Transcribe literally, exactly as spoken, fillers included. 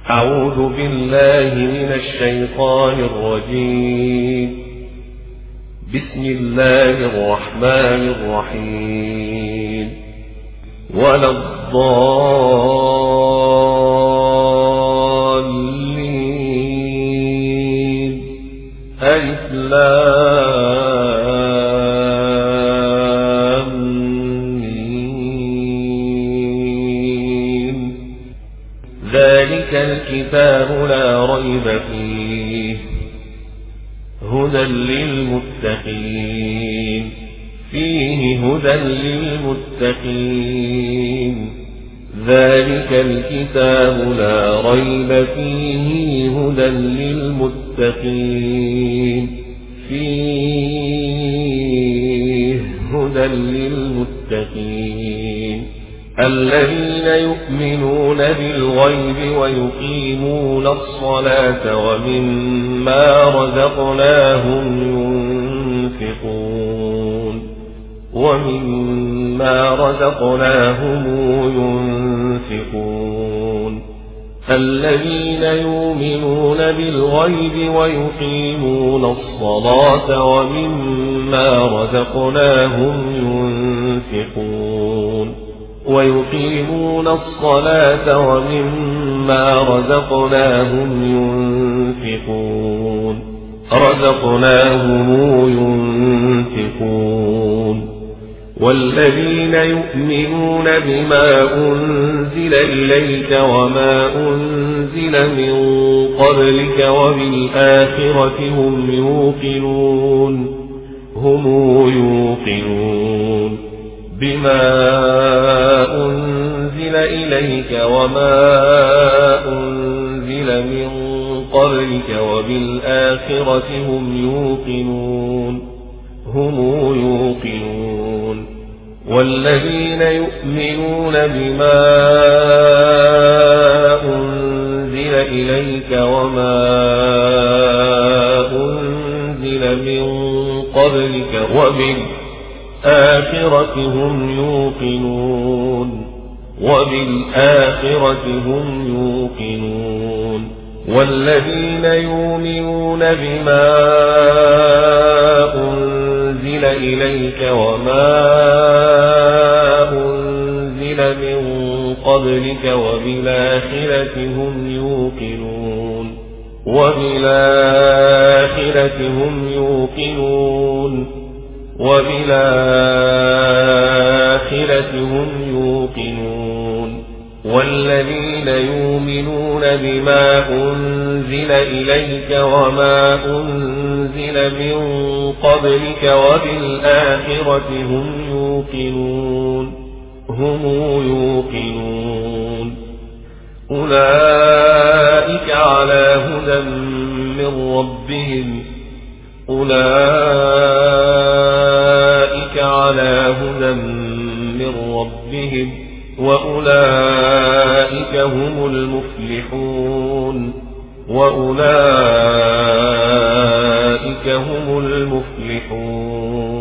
أعوذ بالله من الشيطان الرجيم. بسم الله الرحمن الرحيم. ولا الضالين. ألف لام ميم. ذلك الكتاب لا ريب فيه هدى للمتقين. فيه هدى للمتقين. ذلك الكتاب لا ريب فيه هدى للمتقين. فيه هدى للمتقين الذين يؤمنون بالغيب ويقيمون الصلاة ومما رزقناهم ينفقون ومما رزقناهم ينفقون الذين يؤمنون بالغيب ويقيمون الصلاة ومما رزقناهم ينفقون ويقيمون الصلاة ومما رزقناهم ينفقون رزقناهم ينفقون والذين يؤمنون بما أنزل إليك وما أنزل من قبلك وبالآخرة هم يوقنون هم يوقنون بما أنزل إليك وما أنزل من قبلك وبالآخرة هم يوقنون هم يوقنون والذين يؤمنون بما أنزل إليك وما أنزل من قبلك وبالآخرة هم يوقنون وبالآخرة هم يوقنون والذين يؤمنون بما أنزل إليك وما أنزل من قبلك وبالآخرة هم يوقنون وبالآخرة هم يوقنون وبالآخرة هم يوقنون والذين يؤمنون بما أنزل إليك وما أنزل من قبلك وبالآخرة هم يوقنون هم يوقنون أولئك على هدى من ربهم أولئك على هدى من ربهم وأولئك هم المفلحون وأولئك هم المفلحون